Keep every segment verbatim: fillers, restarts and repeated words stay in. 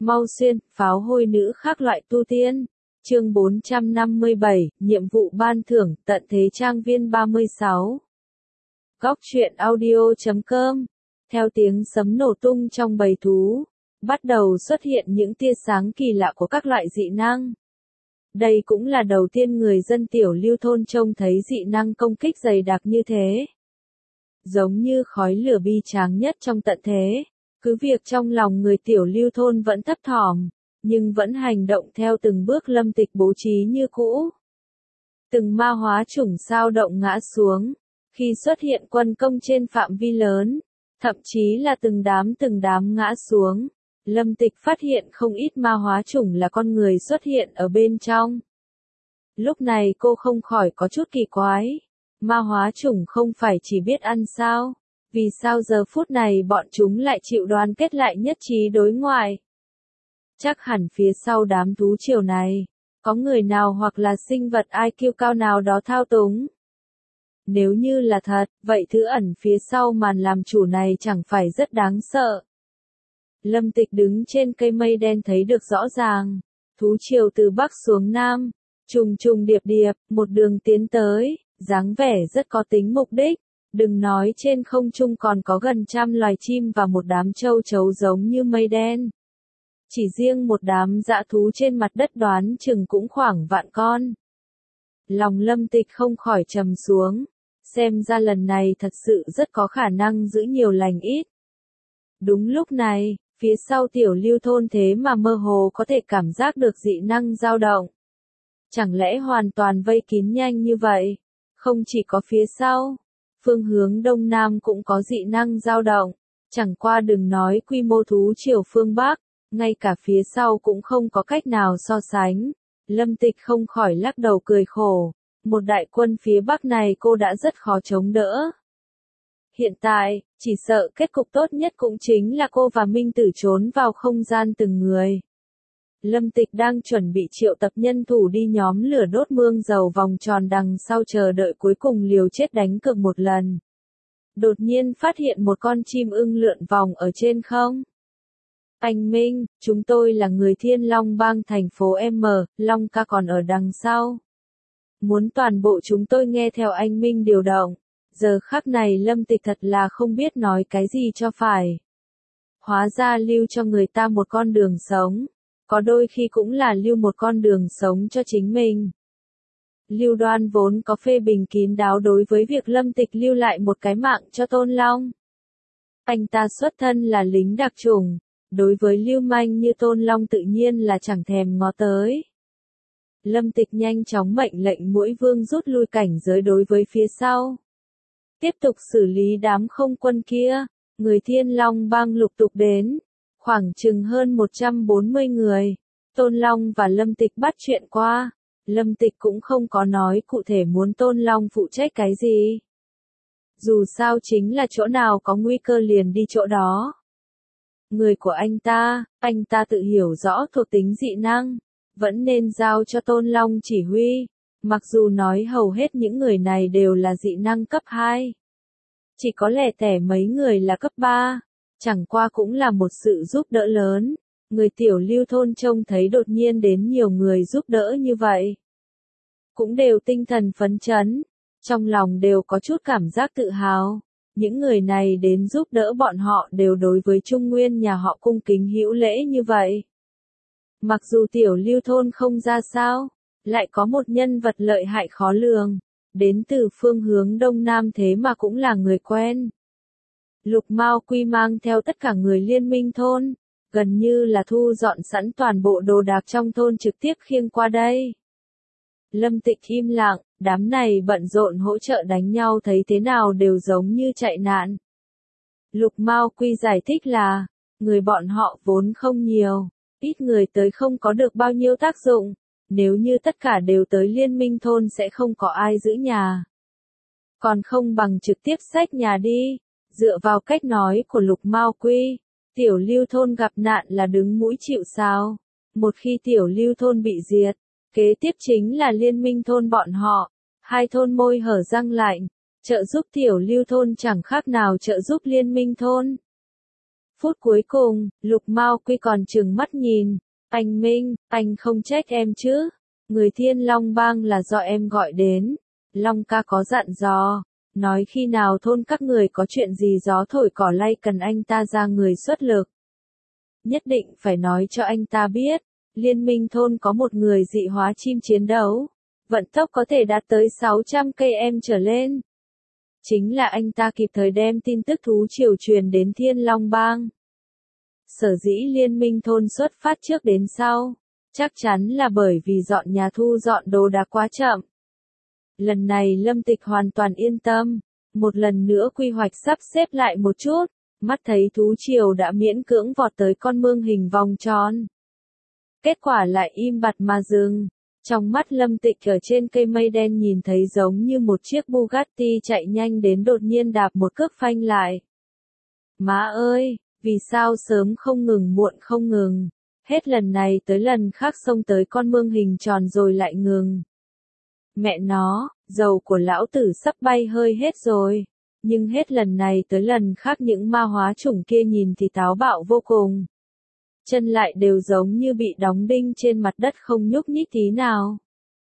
Mau xuyên, pháo hôi nữ khác loại tu tiên. Chương bốn trăm năm mươi bảy, nhiệm vụ ban thưởng, tận thế trang viên ba mươi sáu. Góc truyện audio chấm com. Theo tiếng sấm nổ tung trong bầy thú, bắt đầu xuất hiện những tia sáng kỳ lạ của các loại dị năng. Đây cũng là đầu tiên người dân tiểu lưu thôn trông thấy dị năng công kích dày đặc như thế. Giống như khói lửa bi tráng nhất trong tận thế. Cứ việc trong lòng người tiểu lưu thôn vẫn thấp thỏm, nhưng vẫn hành động theo từng bước Lâm Tịch bố trí như cũ. Từng ma hóa chủng sao động ngã xuống, khi xuất hiện quân công trên phạm vi lớn, thậm chí là từng đám từng đám ngã xuống. Lâm Tịch phát hiện không ít ma hóa chủng là con người xuất hiện ở bên trong. Lúc này cô không khỏi có chút kỳ quái, ma hóa chủng không phải chỉ biết ăn sao? Vì sao giờ phút này bọn chúng lại chịu đoàn kết lại nhất trí đối ngoại? Chắc hẳn phía sau đám thú triều này, có người nào hoặc là sinh vật i kiu cao nào đó thao túng. Nếu như là thật, vậy thứ ẩn phía sau màn làm chủ này chẳng phải rất đáng sợ. Lâm Tịch đứng trên cây mây đen thấy được rõ ràng, thú triều từ bắc xuống nam, trùng trùng điệp điệp, một đường tiến tới, dáng vẻ rất có tính mục đích. Đừng nói trên không trung còn có gần trăm loài chim và một đám châu chấu giống như mây đen. Chỉ riêng một đám dã thú trên mặt đất đoán chừng cũng khoảng vạn con. Lòng Lâm Tịch không khỏi trầm xuống, xem ra lần này thật sự rất có khả năng giữ nhiều lành ít. Đúng lúc này, phía sau tiểu lưu thôn thế mà mơ hồ có thể cảm giác được dị năng dao động. Chẳng lẽ hoàn toàn vây kín nhanh như vậy? Không chỉ có phía sau, phương hướng đông nam cũng có dị năng dao động, chẳng qua đừng nói quy mô thú triều phương Bắc, ngay cả phía sau cũng không có cách nào so sánh. Lâm Tịch không khỏi lắc đầu cười khổ, một đại quân phía Bắc này cô đã rất khó chống đỡ. Hiện tại, chỉ sợ kết cục tốt nhất cũng chính là cô và Minh Tử trốn vào không gian từng người. Lâm Tịch đang chuẩn bị triệu tập nhân thủ đi nhóm lửa đốt mương dầu vòng tròn đằng sau chờ đợi cuối cùng liều chết đánh cược một lần. Đột nhiên phát hiện một con chim ưng lượn vòng ở trên không. Anh Minh, chúng tôi là người Thiên Long Bang thành phố M, Long ca còn ở đằng sau. Muốn toàn bộ chúng tôi nghe theo anh Minh điều động. Giờ khắc này Lâm Tịch thật là không biết nói cái gì cho phải. Hóa ra lưu cho người ta một con đường sống. Có đôi khi cũng là lưu một con đường sống cho chính mình. Lưu Đoan vốn có phê bình kín đáo đối với việc Lâm Tịch lưu lại một cái mạng cho Tôn Long. Anh ta xuất thân là lính đặc chủng, đối với lưu manh như Tôn Long tự nhiên là chẳng thèm ngó tới. Lâm Tịch nhanh chóng mệnh lệnh mỗi vương rút lui cảnh giới đối với phía sau. Tiếp tục xử lý đám không quân kia, người Thiên Long Bang lục tục đến. Khoảng chừng hơn một trăm bốn mươi người, Tôn Long và Lâm Tịch bắt chuyện qua, Lâm Tịch cũng không có nói cụ thể muốn Tôn Long phụ trách cái gì. Dù sao chính là chỗ nào có nguy cơ liền đi chỗ đó. Người của anh ta, anh ta tự hiểu rõ thuộc tính dị năng, vẫn nên giao cho Tôn Long chỉ huy, mặc dù nói hầu hết những người này đều là dị năng cấp hai. Chỉ có lẻ tẻ mấy người là cấp ba. Chẳng qua cũng là một sự giúp đỡ lớn, người tiểu lưu thôn trông thấy đột nhiên đến nhiều người giúp đỡ như vậy. Cũng đều tinh thần phấn chấn, trong lòng đều có chút cảm giác tự hào, những người này đến giúp đỡ bọn họ đều đối với Trung Nguyên nhà họ cung kính hữu lễ như vậy. Mặc dù tiểu lưu thôn không ra sao, lại có một nhân vật lợi hại khó lường, đến từ phương hướng đông nam thế mà cũng là người quen. Lục Mao Quy mang theo tất cả người liên minh thôn, gần như là thu dọn sẵn toàn bộ đồ đạc trong thôn trực tiếp khiêng qua đây. Lâm Tịch im lặng, đám này bận rộn hỗ trợ đánh nhau thấy thế nào đều giống như chạy nạn. Lục Mao Quy giải thích là, người bọn họ vốn không nhiều, ít người tới không có được bao nhiêu tác dụng, nếu như tất cả đều tới liên minh thôn sẽ không có ai giữ nhà. Còn không bằng trực tiếp xách nhà đi. Dựa vào cách nói của Lục Mao Quy, tiểu lưu thôn gặp nạn là đứng mũi chịu sào. Một khi tiểu lưu thôn bị diệt, kế tiếp chính là liên minh thôn bọn họ. Hai thôn môi hở răng lạnh, trợ giúp tiểu lưu thôn chẳng khác nào trợ giúp liên minh thôn. Phút cuối cùng, Lục Mao Quy còn trừng mắt nhìn, anh Minh, anh không trách em chứ, người Thiên Long Bang là do em gọi đến, Long ca có dặn dò, nói khi nào thôn các người có chuyện gì gió thổi cỏ lay cần anh ta ra người xuất lực. Nhất định phải nói cho anh ta biết, liên minh thôn có một người dị hóa chim chiến đấu, vận tốc có thể đạt tới sáu trăm ki lô mét trở lên. Chính là anh ta kịp thời đem tin tức thú triều truyền đến Thiên Long Bang. Sở dĩ liên minh thôn xuất phát trước đến sau, chắc chắn là bởi vì dọn nhà thu dọn đồ đạc quá chậm. Lần này Lâm Tịch hoàn toàn yên tâm, một lần nữa quy hoạch sắp xếp lại một chút, mắt thấy thú triều đã miễn cưỡng vọt tới con mương hình vòng tròn. Kết quả lại im bặt mà dừng. Trong mắt Lâm Tịch ở trên cây mây đen nhìn thấy giống như một chiếc Bugatti chạy nhanh đến đột nhiên đạp một cước phanh lại. Má ơi, vì sao sớm không ngừng muộn không ngừng, hết lần này tới lần khác xông tới con mương hình tròn rồi lại ngừng. Mẹ nó, dầu của lão tử sắp bay hơi hết rồi, nhưng hết lần này tới lần khác những ma hóa chủng kia nhìn thì táo bạo vô cùng. Chân lại đều giống như bị đóng đinh trên mặt đất không nhúc nhích tí nào.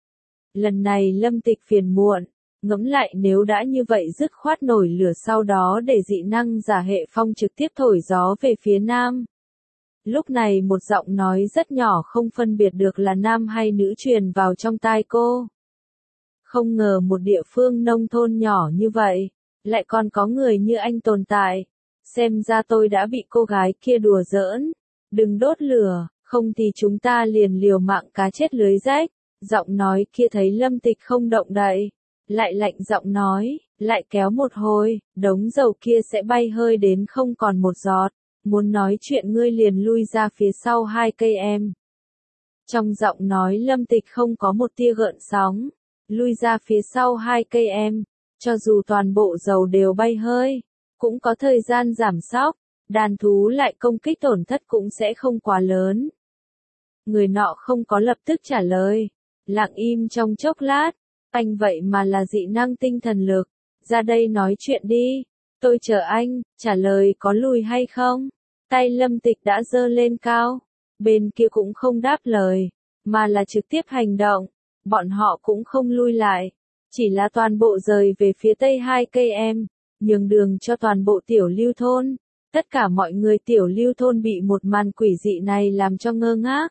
Lần này Lâm Tịch phiền muộn, ngẫm lại nếu đã như vậy dứt khoát nổi lửa sau đó để dị năng giả hệ phong trực tiếp thổi gió về phía nam. Lúc này một giọng nói rất nhỏ không phân biệt được là nam hay nữ truyền vào trong tai cô. Không ngờ một địa phương nông thôn nhỏ như vậy, lại còn có người như anh tồn tại. Xem ra tôi đã bị cô gái kia đùa giỡn. Đừng đốt lửa, không thì chúng ta liền liều mạng cá chết lưới rách. Giọng nói kia thấy Lâm Tịch không động đậy, lại lạnh giọng nói, lại kéo một hồi, đống dầu kia sẽ bay hơi đến không còn một giọt. Muốn nói chuyện ngươi liền lui ra phía sau hai cây em. Trong giọng nói Lâm Tịch không có một tia gợn sóng, lui ra phía sau hai cây em, cho dù toàn bộ dầu đều bay hơi, cũng có thời gian giảm sóc. Đàn thú lại công kích tổn thất cũng sẽ không quá lớn. Người nọ không có lập tức trả lời, lặng im trong chốc lát, anh vậy mà là dị năng tinh thần lực, ra đây nói chuyện đi, tôi chờ anh, trả lời có lùi hay không. Tay Lâm Tịch đã giơ lên cao, bên kia cũng không đáp lời, mà là trực tiếp hành động, bọn họ cũng không lui lại, chỉ là toàn bộ rời về phía tây hai cây em, nhường đường cho toàn bộ tiểu lưu thôn. Tất cả mọi người tiểu lưu thôn bị một màn quỷ dị này làm cho ngơ ngác.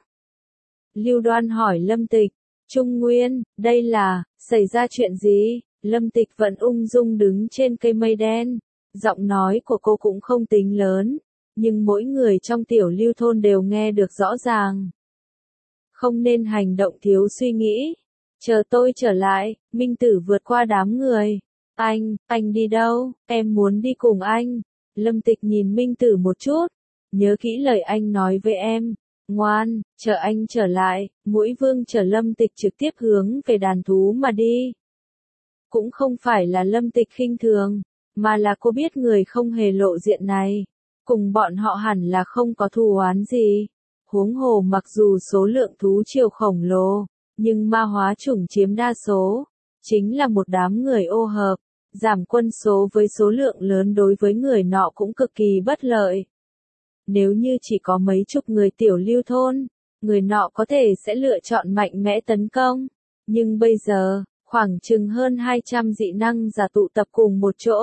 Lưu Đoan hỏi Lâm Tịch, Trung Nguyên, đây là, xảy ra chuyện gì? Lâm Tịch vẫn ung dung đứng trên cây mây đen, giọng nói của cô cũng không tính lớn, nhưng mỗi người trong tiểu lưu thôn đều nghe được rõ ràng. Không nên hành động thiếu suy nghĩ, chờ tôi trở lại, Minh Tử vượt qua đám người. Anh, anh đi đâu? Em muốn đi cùng anh. Lâm Tịch nhìn Minh Tử một chút, nhớ kỹ lời anh nói với em, ngoan, chờ anh trở lại. Mũi Vương chở Lâm Tịch trực tiếp hướng về đàn thú mà đi. Cũng không phải là Lâm Tịch khinh thường, mà là cô biết người không hề lộ diện này, cùng bọn họ hẳn là không có thù oán gì. Huống hồ mặc dù số lượng thú triều khổng lồ, nhưng ma hóa chủng chiếm đa số, chính là một đám người ô hợp. Giảm quân số với số lượng lớn đối với người nọ cũng cực kỳ bất lợi. Nếu như chỉ có mấy chục người tiểu lưu thôn, người nọ có thể sẽ lựa chọn mạnh mẽ tấn công. Nhưng bây giờ, khoảng chừng hơn hai trăm dị năng giả tụ tập cùng một chỗ.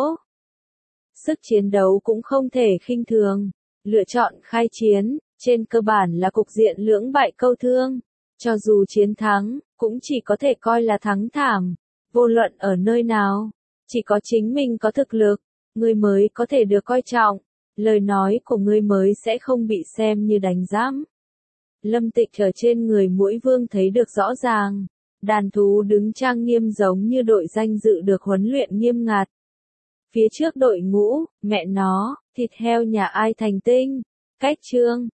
Sức chiến đấu cũng không thể khinh thường. Lựa chọn khai chiến, trên cơ bản là cục diện lưỡng bại câu thương. Cho dù chiến thắng, cũng chỉ có thể coi là thắng thảm. Vô luận ở nơi nào. Chỉ có chính mình có thực lực, ngươi mới có thể được coi trọng, lời nói của ngươi mới sẽ không bị xem như đánh giám. Lâm Tịch ở trên người Mũi Vương thấy được rõ ràng, đàn thú đứng trang nghiêm giống như đội danh dự được huấn luyện nghiêm ngặt. Phía trước đội ngũ, mẹ nó, thịt heo nhà ai thành tinh, cách chương.